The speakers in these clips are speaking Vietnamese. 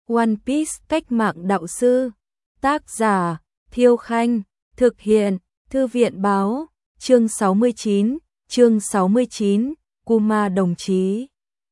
One Piece cách mạng đạo sư. Tác giả Thiêu Khanh. Thực hiện Thư viện báo. Chương 69, Kuma đồng chí.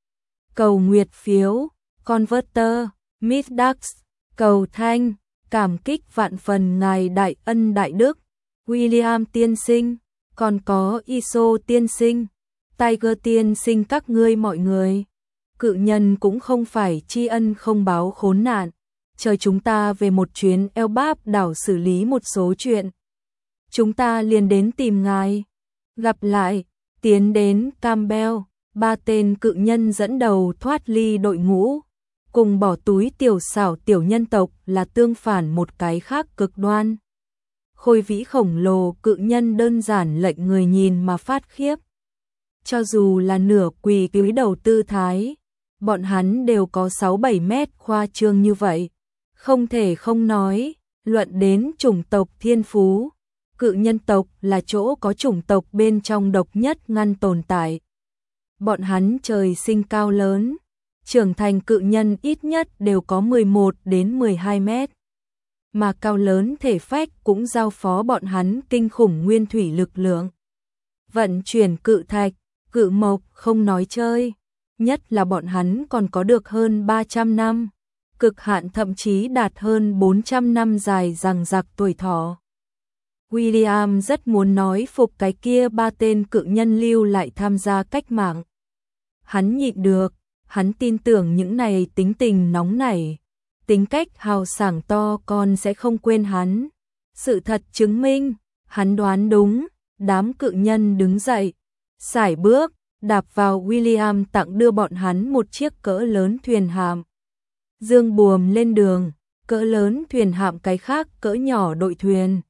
Cầu nguyệt phiếu, Converter, Midax, cầu thanh, cảm kích vạn phần ngài đại ân đại đức, William tiên sinh, còn có Iso tiên sinh, Tiger tiên sinh các ngươi mọi người. Cự nhân cũng không phải tri ân không báo khốn nạn, chờ chúng ta về một chuyến Elbap đảo xử lý một số chuyện. Chúng ta liền đến tìm ngài. Gặp lại, tiến đến Campbell, ba tên cự nhân dẫn đầu thoát ly đội ngũ, cùng bỏ túi tiểu xảo tiểu nhân tộc là tương phản một cái khác cực đoan. Khôi vĩ khổng lồ cự nhân đơn giản lệnh người nhìn mà phát khiếp. Cho dù là nửa quỳ cúi đầu tư thái, bọn hắn đều có 6-7 mét khoa trương như vậy. Không thể không nói, luận đến chủng tộc thiên phú, cự nhân tộc là chỗ có chủng tộc bên trong độc nhất ngăn tồn tại. Bọn hắn trời sinh cao lớn, trưởng thành cự nhân ít nhất đều có 11 đến 12 mét. Mà cao lớn thể phách cũng giao phó bọn hắn kinh khủng nguyên thủy lực lượng. Vận chuyển cự thạch, cự mộc không nói chơi, nhất là bọn hắn còn có được hơn 300 năm, cực hạn thậm chí đạt hơn 400 năm dài dằng dặc tuổi thọ. William rất muốn nói phục cái kia ba tên cự nhân lưu lại tham gia cách mạng. Hắn nhịn được, hắn tin tưởng những này tính tình nóng nảy, tính cách hào sảng to con sẽ không quên hắn. Sự thật chứng minh, hắn đoán đúng, đám cự nhân đứng dậy, sải bước, đạp vào William tặng đưa bọn hắn một chiếc cỡ lớn thuyền hạm. Dương buồm lên đường, cỡ lớn thuyền hạm cái khác cỡ nhỏ đội thuyền.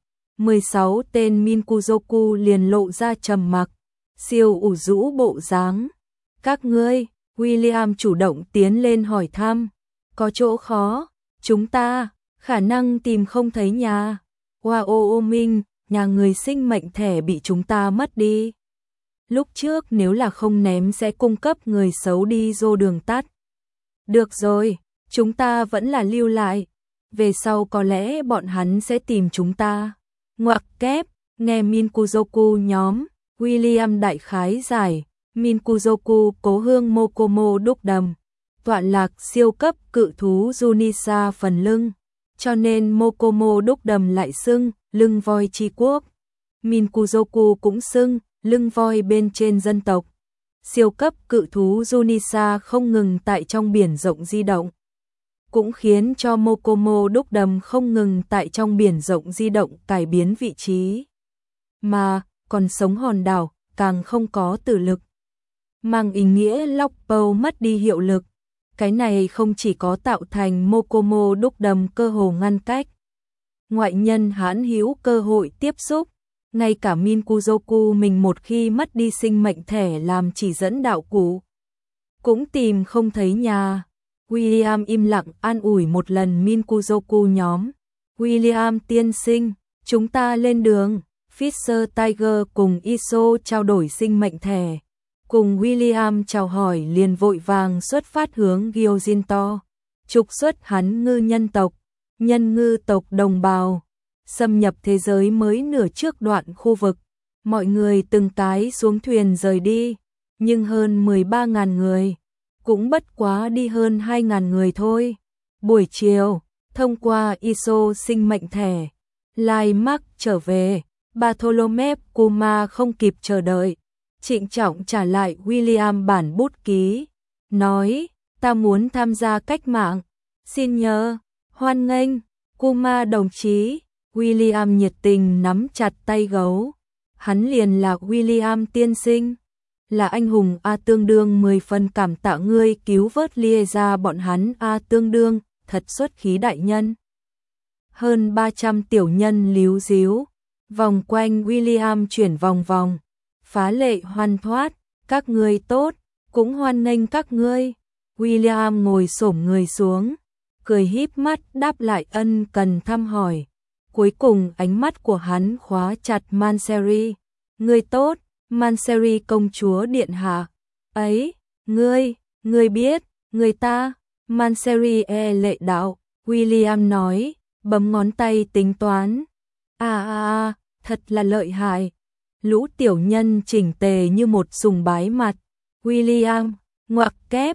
16 tên Minkuzoku liền lộ ra trầm mặc, siêu ủ rũ bộ dáng. Các ngươi, William chủ động tiến lên hỏi thăm, có chỗ khó, chúng ta, khả năng tìm không thấy nhà. Wyoming, nhà người sinh mệnh thẻ bị chúng ta mất đi. Lúc trước nếu là không ném sẽ cung cấp người xấu đi dô đường tắt. Được rồi, chúng ta vẫn là lưu lại, về sau có lẽ bọn hắn sẽ tìm chúng ta. Ngoặc kép, nghe Minkuzoku nhóm, William đại khái giải, Minkuzoku cố hương Mokomo đúc đầm, tọa lạc siêu cấp cự thú Junisa phần lưng, cho nên Mokomo đúc đầm lại xưng, lưng voi chi quốc. Minkuzoku cũng xưng, lưng voi bên trên dân tộc. Siêu cấp cự thú Junisa không ngừng tại trong biển rộng di động, cũng khiến cho Mokomo đúc đầm không ngừng tại trong biển rộng di động cải biến vị trí. Mà, còn sống hòn đảo, càng không có tử lực. Mang ý nghĩa Lockpow mất đi hiệu lực. Cái này không chỉ có tạo thành Mokomo đúc đầm cơ hồ ngăn cách. Ngoại nhân hãn hữu cơ hội tiếp xúc. Ngay cả Minkuzoku mình một khi mất đi sinh mệnh thẻ làm chỉ dẫn đạo cụ, cũng tìm không thấy nhà. William im lặng an ủi một lần Minkuzoku nhóm. William tiên sinh, chúng ta lên đường. Fisher Tiger cùng Iso trao đổi sinh mệnh thẻ. Cùng William chào hỏi liền vội vàng xuất phát hướng Gyojinto. Trục xuất hắn ngư nhân tộc, nhân ngư tộc đồng bào. Xâm nhập thế giới mới nửa trước đoạn khu vực. Mọi người từng cái xuống thuyền rời đi. Nhưng hơn 13.000 người. Cũng bất quá đi hơn 2.000 người thôi. Buổi chiều, thông qua Iso sinh mệnh thẻ, Lai Mark trở về, Bartholomew Kuma không kịp chờ đợi, trịnh trọng trả lại William bản bút ký, nói, ta muốn tham gia cách mạng, xin nhờ, hoan nghênh, Kuma đồng chí. William nhiệt tình nắm chặt tay gấu, hắn liền là William tiên sinh. Là anh hùng A tương đương 10 phần cảm tạ ngươi cứu vớt lia ra bọn hắn A tương đương, thật xuất khí đại nhân. Hơn 300 tiểu nhân líu díu, vòng quanh William chuyển vòng vòng, phá lệ hoan thoát, các ngươi tốt, cũng hoan nghênh các ngươi. William ngồi xổm người xuống, cười híp mắt đáp lại ân cần thăm hỏi. Cuối cùng ánh mắt của hắn khóa chặt Manseri. Ngươi tốt, Manseri công chúa điện hạ. Ấy, ngươi biết, người ta, Manserry lệ đạo, William nói, bấm ngón tay tính toán. Thật là lợi hại. Lũ tiểu nhân chỉnh tề như một sùng bái mặt. William, ngoặc kép,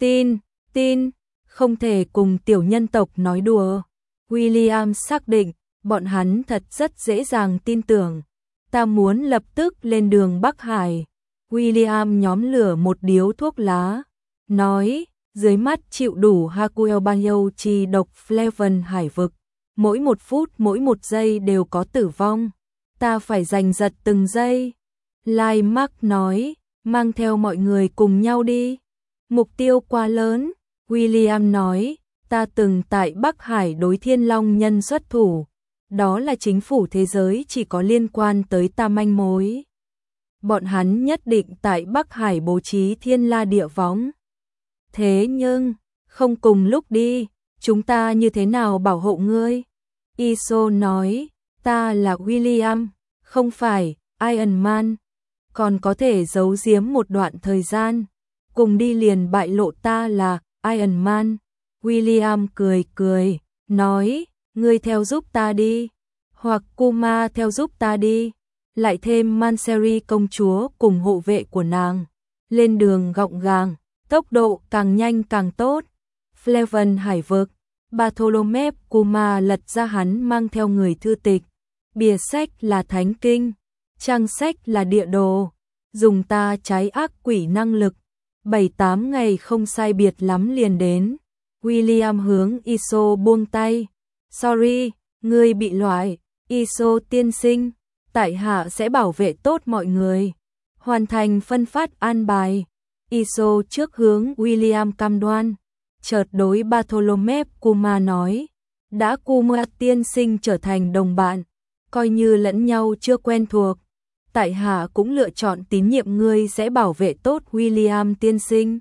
tin, không thể cùng tiểu nhân tộc nói đùa. William xác định, bọn hắn thật rất dễ dàng tin tưởng. Ta muốn lập tức lên đường Bắc Hải. William nhóm lửa một điếu thuốc lá, nói, dưới mắt chịu đủ Hakuel bao nhiêu chi độc Fleven hải vực. Mỗi một phút, mỗi một giây đều có tử vong. Ta phải giành giật từng giây. Lai Mark nói, mang theo mọi người cùng nhau đi. Mục tiêu quá lớn. William nói, ta từng tại Bắc Hải đối Thiên Long nhân xuất thủ. Đó là chính phủ thế giới chỉ có liên quan tới ta manh mối. Bọn hắn nhất định tại Bắc Hải bố trí thiên la địa võng. Thế nhưng, không cùng lúc đi, chúng ta như thế nào bảo hộ ngươi? Iso nói, ta là William, không phải Iron Man, còn có thể giấu giếm một đoạn thời gian, cùng đi liền bại lộ ta là Iron Man. William cười, nói, ngươi theo giúp ta đi, hoặc Kuma theo giúp ta đi, lại thêm Manserry công chúa cùng hộ vệ của nàng, lên đường gọng gàng, tốc độ càng nhanh càng tốt. Fleven hải vực, Bartholomew Kuma lật ra hắn mang theo người thư tịch, bìa sách là thánh kinh, trang sách là địa đồ, dùng ta trái ác quỷ năng lực, 7-8 ngày không sai biệt lắm liền đến. William hướng Iso buông tay, sorry, ngươi bị loại. Iso tiên sinh, tại hạ sẽ bảo vệ tốt mọi người, hoàn thành phân phát an bài. Iso trước hướng William cam đoan, chợt đối Bartholomew Kuma nói, đã Kuma tiên sinh trở thành đồng bạn, coi như lẫn nhau chưa quen thuộc, tại hạ cũng lựa chọn tín nhiệm ngươi sẽ bảo vệ tốt William tiên sinh.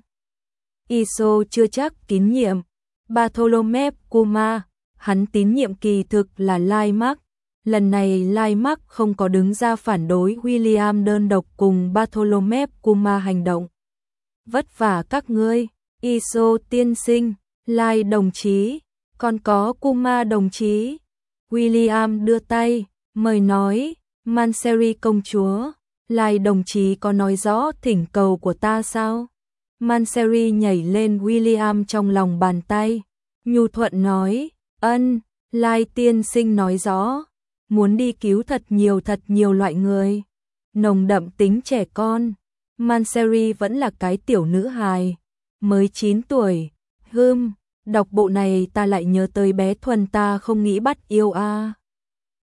Iso chưa chắc tín nhiệm Bartholomew Kuma, hắn tín nhiệm kỳ thực là Lai Mark. Lần này Lai Mark không có đứng ra phản đối William đơn độc cùng Bartholomew Kuma hành động. Vất vả các ngươi, Iso tiên sinh, Lai đồng chí, còn có Kuma đồng chí. William đưa tay, mời nói, Manserry công chúa, Lai đồng chí có nói rõ thỉnh cầu của ta sao? Manserry nhảy lên William trong lòng bàn tay, nhu thuận nói, ân, Lai tiên sinh nói rõ, muốn đi cứu thật nhiều loại người, nồng đậm tính trẻ con. Manserry vẫn là cái tiểu nữ hài, mới 9 tuổi. Đọc bộ này ta lại nhớ tới bé Thuần ta không nghĩ bắt yêu a.